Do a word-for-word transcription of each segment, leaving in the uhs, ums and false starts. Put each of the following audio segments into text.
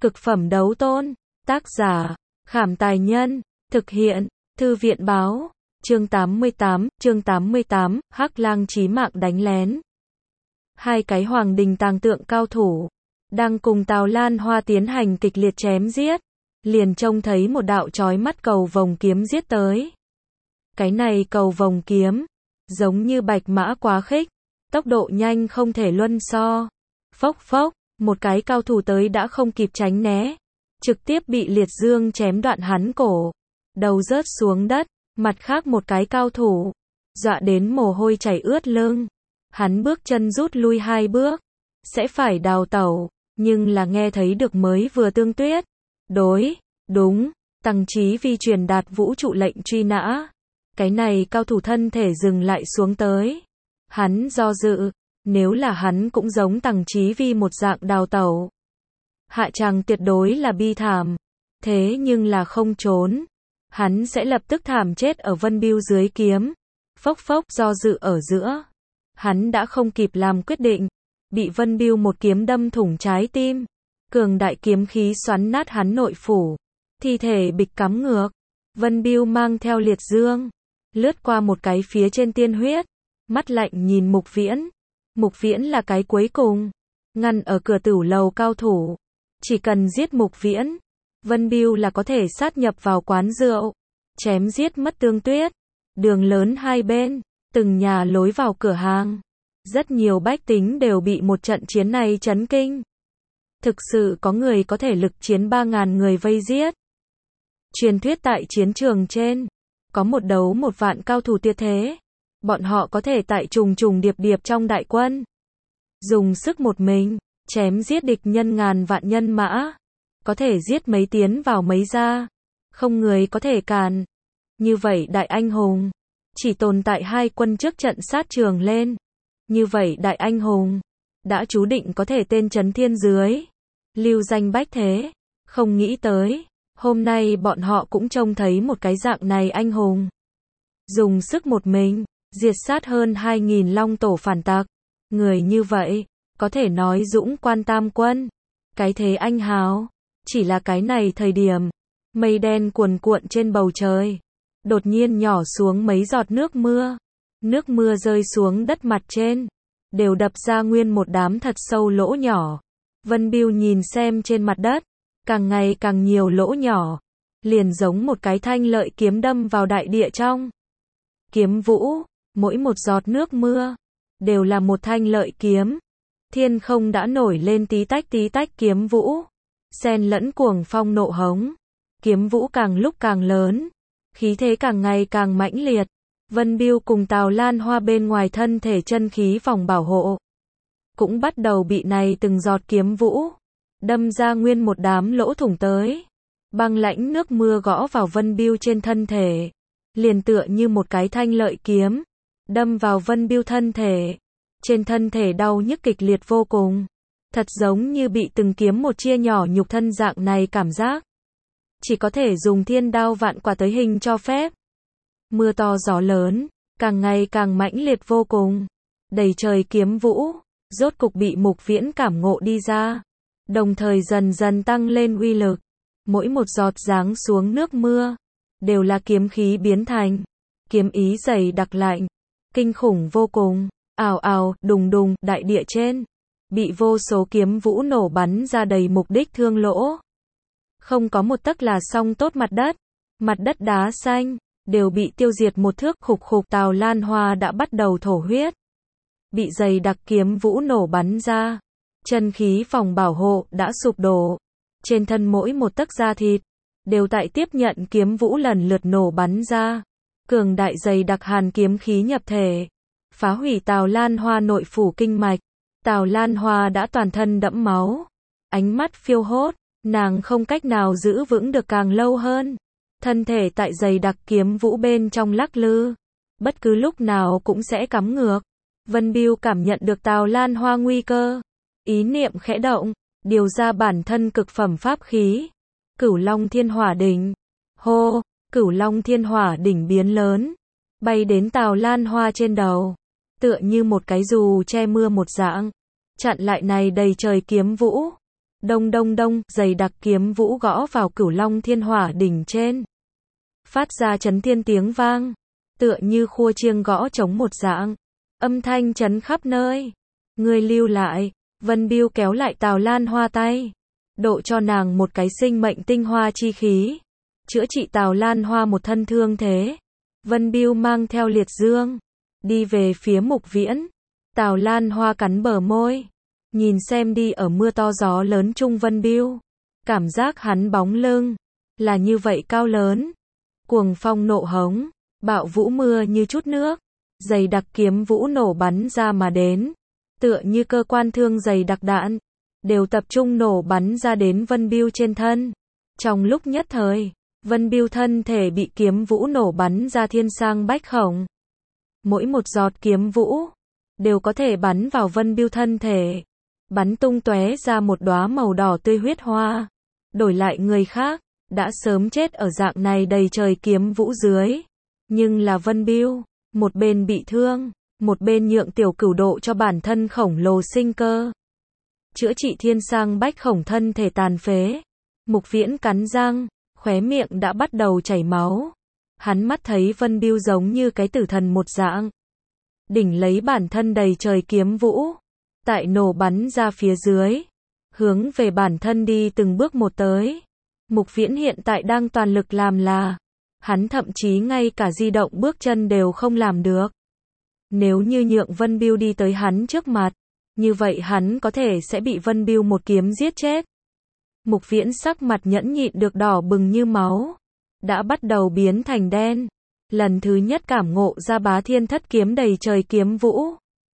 Cực phẩm đấu tôn. Tác giả, Khảm Tài Nhân. Thực hiện, Thư viện Báo. Chương tám mươi tám, chương tám mươi tám, Hắc Lang chí mạng đánh lén. Hai cái hoàng đình tàng tượng cao thủ, đang cùng Tào Lan Hoa tiến hành kịch liệt chém giết. Liền trông thấy một đạo chói mắt cầu vồng kiếm giết tới. Cái này cầu vồng kiếm, giống như bạch mã quá khích, tốc độ nhanh không thể luân so. Phốc phốc, một cái cao thủ tới đã không kịp tránh né, trực tiếp bị liệt dương chém đoạn hắn cổ, đầu rớt xuống đất. Mặt khác một cái cao thủ, dọa đến mồ hôi chảy ướt lưng, hắn bước chân rút lui hai bước, sẽ phải đào tẩu, nhưng là nghe thấy được mới vừa tương tuyết. Đối, đúng, Tằng Chí Vi truyền đạt vũ trụ lệnh truy nã. Cái này cao thủ thân thể dừng lại xuống tới. Hắn do dự, nếu là hắn cũng giống Tằng Chí Vi một dạng đào tẩu, hạ tràng tuyệt đối là bi thảm. Thế nhưng là không trốn, hắn sẽ lập tức thảm chết ở Vân Bưu dưới kiếm. Phốc phốc, do dự ở giữa, hắn đã không kịp làm quyết định, bị Vân Bưu một kiếm đâm thủng trái tim. Cường đại kiếm khí xoắn nát hắn nội phủ, thi thể bịch cắm ngược. Vân Bưu mang theo liệt dương, lướt qua một cái phía trên tiên huyết, mắt lạnh nhìn Mục Viễn. Mục Viễn là cái cuối cùng, ngăn ở cửa tửu lầu cao thủ. Chỉ cần giết Mục Viễn, Vân Bưu là có thể sát nhập vào quán rượu, chém giết mất Tương Tuyết. Đường lớn hai bên, từng nhà lối vào cửa hàng, rất nhiều bách tính đều bị một trận chiến này chấn kinh. Thực sự có người có thể lực chiến ba ngàn người vây giết. Truyền thuyết tại chiến trường trên, có một đấu một vạn cao thủ tuyệt thế. Bọn họ có thể tại trùng trùng điệp điệp trong đại quân, dùng sức một mình, chém giết địch nhân ngàn vạn nhân mã. Có thể giết mấy tiến vào mấy ra, không người có thể cản. Như vậy đại anh hùng, chỉ tồn tại hai quân trước trận sát trường lên. Như vậy đại anh hùng, đã chú định có thể tên chấn thiên dưới, lưu danh bách thế. Không nghĩ tới, hôm nay bọn họ cũng trông thấy một cái dạng này anh hùng. Dùng sức một mình, diệt sát hơn hai nghìn long tổ phản tặc. Người như vậy, có thể nói dũng quan tam quân. Cái thế anh hào. Chỉ là cái này thời điểm, mây đen cuồn cuộn trên bầu trời, đột nhiên nhỏ xuống mấy giọt nước mưa. Nước mưa rơi xuống đất mặt trên, đều đập ra nguyên một đám thật sâu lỗ nhỏ. Vân Bưu nhìn xem trên mặt đất, càng ngày càng nhiều lỗ nhỏ, liền giống một cái thanh lợi kiếm đâm vào đại địa trong. Kiếm vũ, mỗi một giọt nước mưa, đều là một thanh lợi kiếm. Thiên không đã nổi lên tí tách tí tách kiếm vũ, xen lẫn cuồng phong nộ hống. Kiếm vũ càng lúc càng lớn, khí thế càng ngày càng mãnh liệt. Vân Bưu cùng Tào Lan Hoa bên ngoài thân thể chân khí vòng bảo hộ, cũng bắt đầu bị này từng giọt kiếm vũ đâm ra nguyên một đám lỗ thủng tới. Băng lãnh nước mưa gõ vào Vân Bưu trên thân thể, liền tựa như một cái thanh lợi kiếm, đâm vào Vân Bưu thân thể. Trên thân thể đau nhức kịch liệt vô cùng, thật giống như bị từng kiếm một chia nhỏ nhục thân dạng này cảm giác. Chỉ có thể dùng thiên đao vạn quả tới hình cho phép. Mưa to gió lớn, càng ngày càng mãnh liệt vô cùng. Đầy trời kiếm vũ, rốt cục bị Mục Viễn cảm ngộ đi ra. Đồng thời dần dần tăng lên uy lực. Mỗi một giọt giáng xuống nước mưa, đều là kiếm khí biến thành. Kiếm ý dày đặc lạnh, kinh khủng vô cùng. Ào ào, đùng đùng, đại địa trên, bị vô số kiếm vũ nổ bắn ra đầy mục đích thương lỗ. Không có một tấc là xong tốt mặt đất. Mặt đất đá xanh, đều bị tiêu diệt một thước. Khục khục, Tào Lan Hoa đã bắt đầu thổ huyết. Bị dày đặc kiếm vũ nổ bắn ra. Chân khí phòng bảo hộ đã sụp đổ. Trên thân mỗi một tấc da thịt, đều tại tiếp nhận kiếm vũ lần lượt nổ bắn ra. Cường đại dày đặc hàn kiếm khí nhập thể, phá hủy Tào Lan Hoa nội phủ kinh mạch. Tào Lan Hoa đã toàn thân đẫm máu, ánh mắt phiêu hốt, nàng không cách nào giữ vững được càng lâu hơn. Thân thể tại dày đặc kiếm vũ bên trong lắc lư, bất cứ lúc nào cũng sẽ cắm ngược. Vân Bưu cảm nhận được Tào Lan Hoa nguy cơ, ý niệm khẽ động, điều ra bản thân cực phẩm pháp khí, Cửu Long Thiên Hỏa Đỉnh. Hô, Cửu Long Thiên Hỏa Đỉnh biến lớn, bay đến Tào Lan Hoa trên đầu, tựa như một cái dù che mưa một dạng, chặn lại này đầy trời kiếm vũ. Đông đông đông, dày đặc kiếm vũ gõ vào Cửu Long Thiên Hỏa đỉnh trên. Phát ra chấn thiên tiếng vang, tựa như khua chiêng gõ trống một dạng. Âm thanh chấn khắp nơi. Ngươi lưu lại. Vân Bưu kéo lại Tào Lan Hoa tay, độ cho nàng một cái sinh mệnh tinh hoa chi khí, chữa trị Tào Lan Hoa một thân thương thế. Vân Bưu mang theo Liệt Dương, đi về phía Mục Viễn. Tào Lan Hoa cắn bờ môi, nhìn xem đi ở mưa to gió lớn chung Vân Bưu, cảm giác hắn bóng lưng là như vậy cao lớn. Cuồng phong nộ hống, bạo vũ mưa như chút nước, dày đặc kiếm vũ nổ bắn ra mà đến, tựa như cơ quan thương dày đặc đạn, đều tập trung nổ bắn ra đến Vân Bưu trên thân. Trong lúc nhất thời, Vân Bưu thân thể bị kiếm vũ nổ bắn ra thiên sang bách khổng. Mỗi một giọt kiếm vũ đều có thể bắn vào Vân Bưu thân thể, bắn tung tóe ra một đóa màu đỏ tươi huyết hoa. Đổi lại người khác, đã sớm chết ở dạng này đầy trời kiếm vũ dưới. Nhưng là Vân Bưu, một bên bị thương, một bên nhượng tiểu cửu độ cho bản thân khổng lồ sinh cơ. Chữa trị thiên sang bách khổng thân thể tàn phế. Mục Viễn cắn răng, khóe miệng đã bắt đầu chảy máu. Hắn mắt thấy Vân Bưu giống như cái tử thần một dạng. Đỉnh lấy bản thân đầy trời kiếm vũ, tại nổ bắn ra phía dưới, hướng về bản thân đi từng bước một tới. Mục Viễn hiện tại đang toàn lực làm là, hắn thậm chí ngay cả di động bước chân đều không làm được. Nếu như nhượng Vân Bưu đi tới hắn trước mặt, như vậy hắn có thể sẽ bị Vân Bưu một kiếm giết chết. Mục Viễn sắc mặt nhẫn nhịn được đỏ bừng như máu, đã bắt đầu biến thành đen. Lần thứ nhất cảm ngộ ra bá thiên thất kiếm đầy trời kiếm vũ.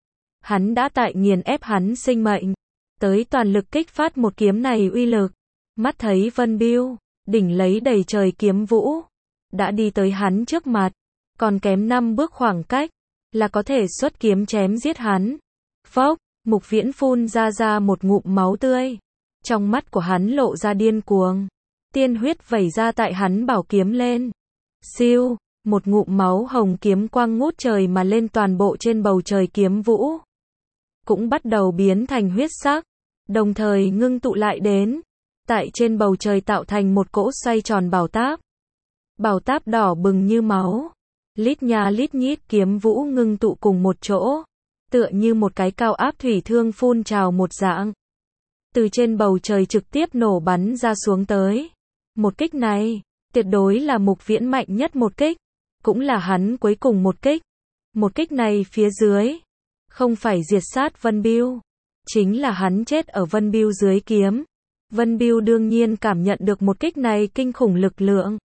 Hắn đã tại nghiền ép hắn sinh mệnh, tới toàn lực kích phát một kiếm này uy lực. Mắt thấy Vân Bưu, đỉnh lấy đầy trời kiếm vũ, đã đi tới hắn trước mặt, còn kém năm bước khoảng cách, là có thể xuất kiếm chém giết hắn. Phốc, Mục Viễn phun ra ra một ngụm máu tươi. Trong mắt của hắn lộ ra điên cuồng. Tiên huyết vẩy ra tại hắn bảo kiếm lên. Siêu, một ngụm máu hồng kiếm quang ngút trời mà lên, toàn bộ trên bầu trời kiếm vũ cũng bắt đầu biến thành huyết sắc, đồng thời ngưng tụ lại đến. Tại trên bầu trời tạo thành một cỗ xoay tròn bảo táp. Bảo táp đỏ bừng như máu. Lít nha lít nhít kiếm vũ ngưng tụ cùng một chỗ, tựa như một cái cao áp thủy thương phun trào một dạng. Từ trên bầu trời trực tiếp nổ bắn ra xuống tới. Một kích này, tuyệt đối là Mục Viễn mạnh nhất một kích, cũng là hắn cuối cùng một kích. Một kích này phía dưới, không phải diệt sát Vân Bưu, chính là hắn chết ở Vân Bưu dưới kiếm. Vân Bưu đương nhiên cảm nhận được một kích này kinh khủng lực lượng.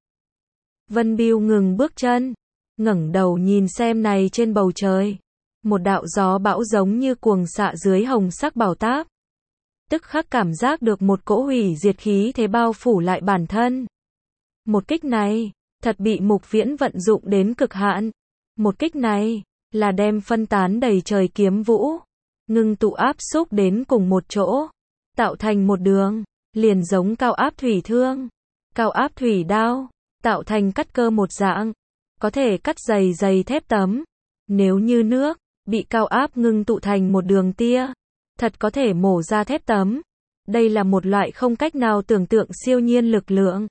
Vân Bưu ngừng bước chân, ngẩng đầu nhìn xem này trên bầu trời. Một đạo gió bão giống như cuồng xạ dưới hồng sắc bảo táp. Tức khắc cảm giác được một cỗ hủy diệt khí thế bao phủ lại bản thân. Một kích này, thật bị Mục Viễn vận dụng đến cực hạn. Một kích này, là đem phân tán đầy trời kiếm vũ, ngưng tụ áp xúc đến cùng một chỗ, tạo thành một đường, liền giống cao áp thủy thương, cao áp thủy đao, tạo thành cắt cơ một dạng, có thể cắt dày dày thép tấm. Nếu như nước, bị cao áp ngưng tụ thành một đường tia, thật có thể mổ ra thép tấm. Đây là một loại không cách nào tưởng tượng siêu nhiên lực lượng.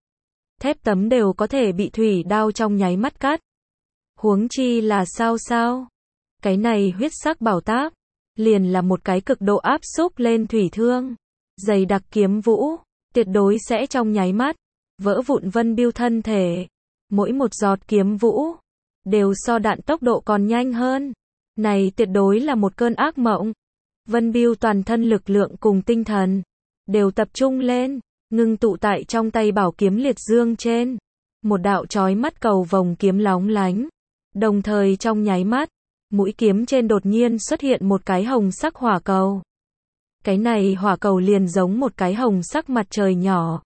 Thép tấm đều có thể bị thủy đao trong nháy mắt cắt. Huống chi là sao sao? Cái này huyết sắc bảo táp, liền là một cái cực độ áp xúc lên thủy thương. Dày đặc kiếm vũ, tuyệt đối sẽ trong nháy mắt, vỡ vụn Vân Bưu thân thể. Mỗi một giọt kiếm vũ, đều so đạn tốc độ còn nhanh hơn. Này tuyệt đối là một cơn ác mộng. Vân Bưu toàn thân lực lượng cùng tinh thần, đều tập trung lên, ngưng tụ tại trong tay bảo kiếm Liệt Dương trên. Một đạo chói mắt cầu vồng kiếm lóng lánh. Đồng thời trong nháy mắt, mũi kiếm trên đột nhiên xuất hiện một cái hồng sắc hỏa cầu. Cái này hỏa cầu liền giống một cái hồng sắc mặt trời nhỏ.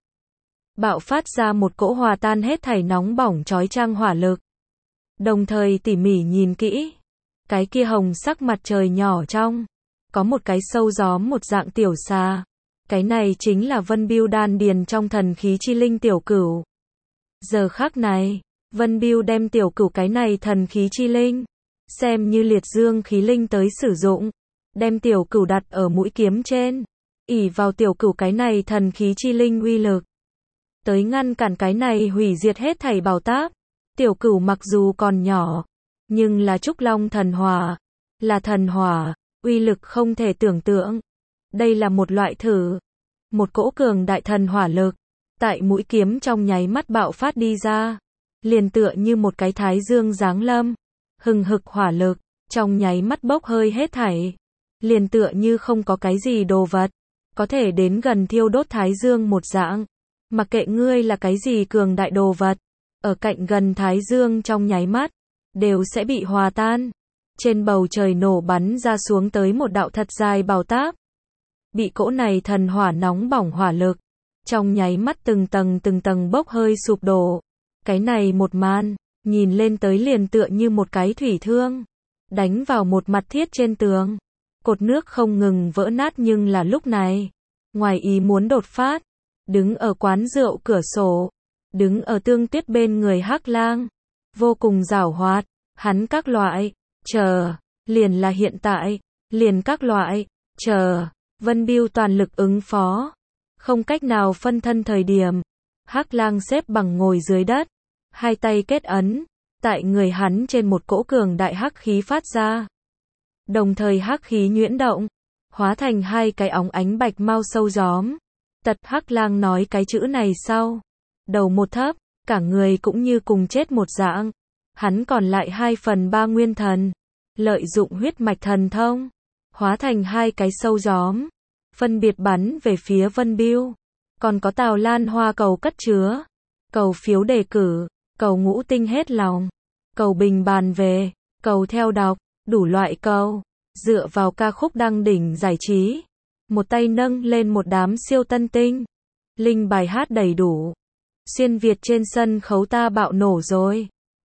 Bạo phát ra một cỗ hòa tan hết thảy nóng bỏng chói chang hỏa lực. Đồng thời tỉ mỉ nhìn kỹ, cái kia hồng sắc mặt trời nhỏ trong, có một cái sâu gióm một dạng tiểu xà. Cái này chính là Vân Bưu đan điền trong thần khí chi linh tiểu cửu. Giờ khắc này, Vân Bưu đem tiểu cửu cái này thần khí chi linh, xem như liệt dương khí linh tới sử dụng. Đem tiểu cửu đặt ở mũi kiếm trên. ỷ vào tiểu cửu cái này thần khí chi linh uy lực, tới ngăn cản cái này hủy diệt hết thảy bảo táp. Tiểu cửu mặc dù còn nhỏ, nhưng là Trúc Long thần hỏa, là thần hỏa, uy lực không thể tưởng tượng. Đây là một loại thử, một cỗ cường đại thần hỏa lực, tại mũi kiếm trong nháy mắt bạo phát đi ra, liền tựa như một cái thái dương giáng lâm, hừng hực hỏa lực, trong nháy mắt bốc hơi hết thảy, liền tựa như không có cái gì đồ vật, có thể đến gần thiêu đốt thái dương một dạng, mặc kệ ngươi là cái gì cường đại đồ vật, ở cạnh gần thái dương trong nháy mắt, đều sẽ bị hòa tan. Trên bầu trời nổ bắn ra xuống tới một đạo thật dài bảo táp, bị cỗ này thần hỏa nóng bỏng hỏa lực, trong nháy mắt từng tầng từng tầng bốc hơi sụp đổ. Cái này một màn, nhìn lên tới liền tựa như một cái thủy thương, đánh vào một mặt thiết trên tường. Cột nước không ngừng vỡ nát nhưng là lúc này, ngoài ý muốn đột phát, đứng ở quán rượu cửa sổ, đứng ở Tương Tuyết bên người Hắc Lang, vô cùng giảo hoạt, hắn các loại, chờ, liền là hiện tại, liền các loại, chờ, Vân Bưu toàn lực ứng phó, không cách nào phân thân thời điểm, Hắc Lang xếp bằng ngồi dưới đất, hai tay kết ấn, tại người hắn trên một cỗ cường đại hắc khí phát ra. Đồng thời hắc khí nhuyễn động, hóa thành hai cái óng ánh bạch mau sâu gióm. Tật Hắc Lang nói cái chữ này sau, đầu một thấp, cả người cũng như cùng chết một dạng. Hắn còn lại hai phần ba nguyên thần, lợi dụng huyết mạch thần thông, hóa thành hai cái sâu gióm, phân biệt bắn về phía Vân Bưu. Còn có Tào Lan Hoa cầu cất chứa, cầu phiếu đề cử, cầu ngũ tinh hết lòng, cầu bình bàn về, cầu theo đọc, đủ loại cầu, dựa vào ca khúc đăng đỉnh giải trí. Một tay nâng lên một đám siêu tân tinh, linh bài hát đầy đủ. Xuyên Việt trên sân khấu ta bạo nổ rồi.